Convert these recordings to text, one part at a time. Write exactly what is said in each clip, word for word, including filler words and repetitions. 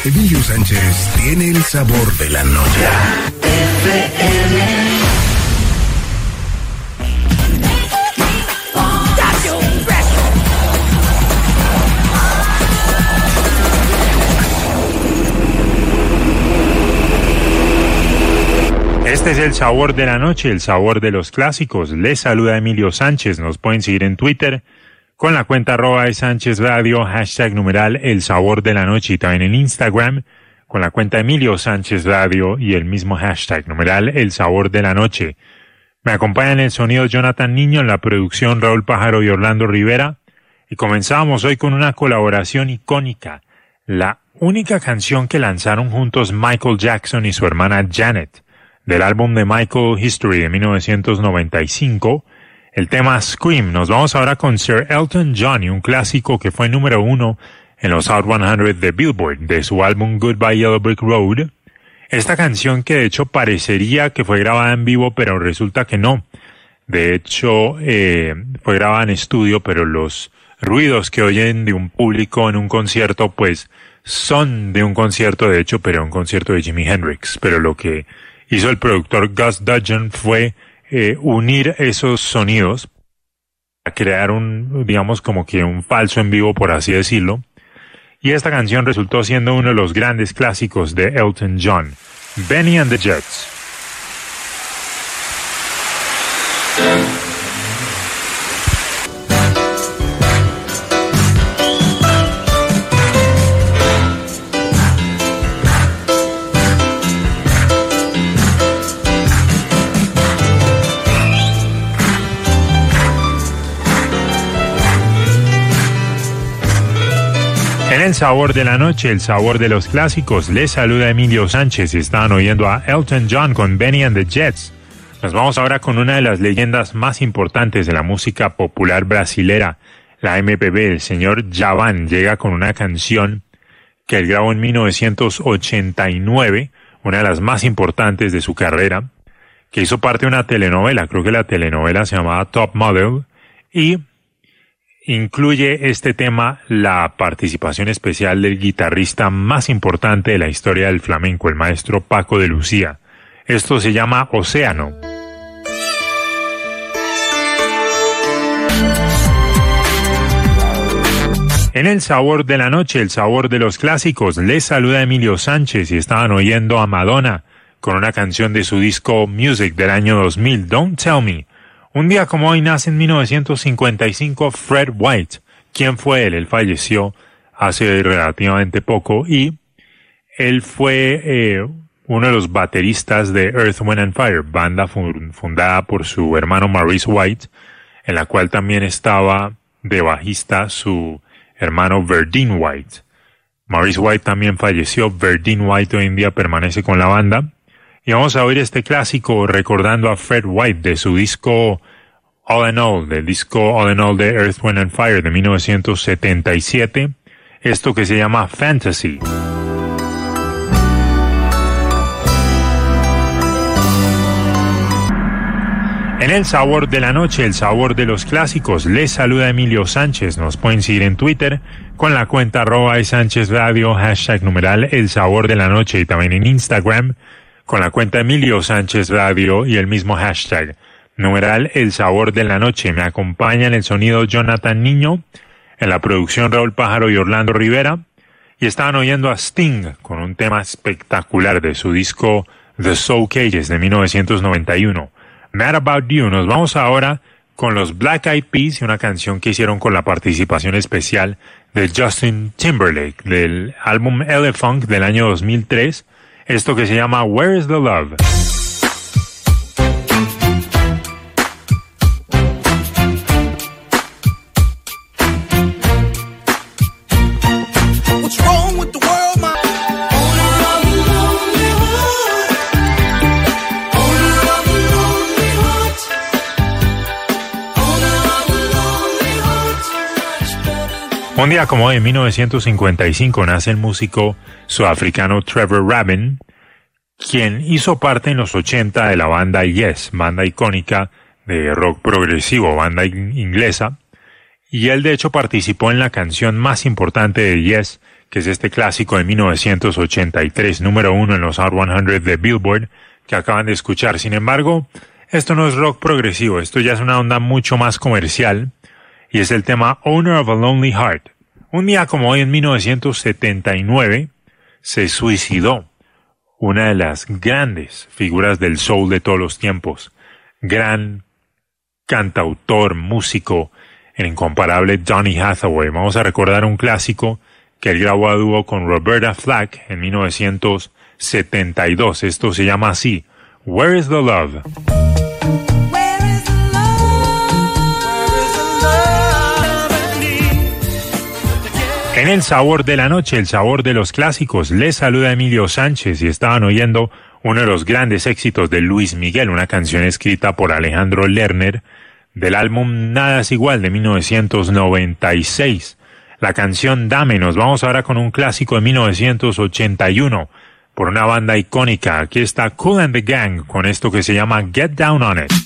Emilio Sánchez tiene el sabor de la noche. Este es el sabor de la noche, el sabor de los clásicos. Les saluda Emilio Sánchez. Nos pueden seguir en Twitter con la cuenta arroba de Sánchez Radio, hashtag numeral el sabor de la noche, y también en Instagram con la cuenta Emilio Sánchez Radio y el mismo hashtag numeral el sabor de la noche. Me acompañan en el sonido Jonathan Niño, en la producción Raúl Pájaro y Orlando Rivera, y comenzamos hoy con una colaboración icónica, la única canción que lanzaron juntos Michael Jackson y su hermana Janet, del álbum de Michael History de mil novecientos noventa y cinco, el tema Scream. Nos vamos ahora con Sir Elton John y un clásico que fue número uno en los Hot cien de Billboard, de su álbum Goodbye Yellow Brick Road. Esta canción que de hecho parecería que fue grabada en vivo, pero resulta que no. De hecho, eh, fue grabada en estudio, pero los ruidos que oyen de un público en un concierto, pues, son de un concierto, de hecho, pero un concierto de Jimi Hendrix. Pero lo que hizo el productor Gus Dudgeon fue eh, unir esos sonidos a crear un, digamos, como que un falso en vivo, por así decirlo. Y esta canción resultó siendo uno de los grandes clásicos de Elton John, Benny and the Jets. En el sabor de la noche, el sabor de los clásicos, les saluda Emilio Sánchez y están oyendo a Elton John con Benny and the Jets. Nos vamos ahora con una de las leyendas más importantes de la música popular brasilera, la M P B. El señor Djavan llega con una canción que él grabó en mil novecientos ochenta y nueve, una de las más importantes de su carrera, que hizo parte de una telenovela, creo que la telenovela se llamaba Top Model, y incluye este tema la participación especial del guitarrista más importante de la historia del flamenco, el maestro Paco de Lucía. Esto se llama Océano. En el sabor de la noche, el sabor de los clásicos, les saluda Emilio Sánchez y estaban oyendo a Madonna con una canción de su disco Music del año dos mil, Don't Tell Me. Un día como hoy nace en mil novecientos cincuenta y cinco Fred White. ¿Quién fue él? Él falleció hace relativamente poco y él fue eh, uno de los bateristas de Earth, Wind and Fire, banda fundada por su hermano Maurice White, en la cual también estaba de bajista su hermano Verdine White. Maurice White también falleció, Verdine White hoy en día permanece con la banda. Y vamos a oír este clásico recordando a Fred White de su disco All in All, del disco All in All de Earth, Wind and Fire de mil novecientos setenta y siete, esto que se llama Fantasy. En el sabor de la noche, el sabor de los clásicos, les saluda Emilio Sánchez. Nos pueden seguir en Twitter con la cuenta arroba de Sánchez Radio, hashtag numeral el sabor de la noche, y también en Instagram con la cuenta Emilio Sánchez Radio y el mismo hashtag, numeral el sabor de la noche. Me acompaña en el sonido Jonathan Niño, en la producción Raúl Pájaro y Orlando Rivera, y estaban oyendo a Sting con un tema espectacular de su disco The Soul Cages de mil novecientos noventa y uno, Mad About You. Nos vamos ahora con los Black Eyed Peas y una canción que hicieron con la participación especial de Justin Timberlake del álbum Elephant del año dos mil tres, esto que se llama Where is the Love. Un día como hoy, en mil novecientos cincuenta y cinco, nace el músico sudafricano Trevor Rabin, quien hizo parte en los ochenta de la banda Yes, banda icónica de rock progresivo, banda inglesa, y él de hecho participó en la canción más importante de Yes, que es este clásico de mil novecientos ochenta y tres, número uno en los Hot cien de Billboard, que acaban de escuchar. Sin embargo, esto no es rock progresivo, esto ya es una onda mucho más comercial, y es el tema Owner of a Lonely Heart. Un día como hoy, en mil novecientos setenta y nueve, se suicidó una de las grandes figuras del soul de todos los tiempos, gran cantautor, músico, el incomparable Donny Hathaway. Vamos a recordar un clásico que él grabó a dúo con Roberta Flack en mil novecientos setenta y dos. Esto se llama así, Where is the Love? En el sabor de la noche, el sabor de los clásicos, les saluda Emilio Sánchez y estaban oyendo uno de los grandes éxitos de Luis Miguel, una canción escrita por Alejandro Lerner del álbum Nada es Igual de mil novecientos noventa y seis. La canción Dame. Nos vamos ahora con un clásico de mil novecientos ochenta y uno por una banda icónica. Aquí está Kool and the Gang con esto que se llama Get Down on It.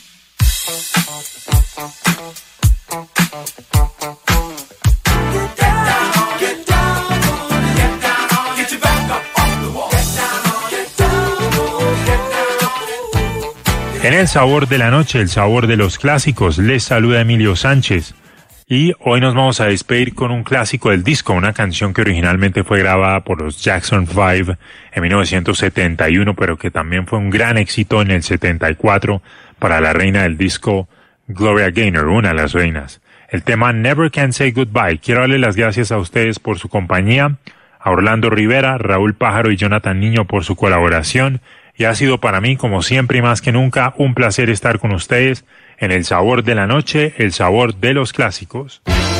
En el sabor de la noche, el sabor de los clásicos, les saluda Emilio Sánchez. Y hoy nos vamos a despedir con un clásico del disco, una canción que originalmente fue grabada por los Jackson Five en mil novecientos setenta y uno, pero que también fue un gran éxito en el setenta y cuatro para la reina del disco Gloria Gaynor, una de las reinas. El tema Never Can Say Goodbye. Quiero darle las gracias a ustedes por su compañía, a Orlando Rivera, Raúl Pájaro y Jonathan Niño por su colaboración. Y ha sido para mí, como siempre y más que nunca, un placer estar con ustedes en el sabor de la noche, el sabor de los clásicos.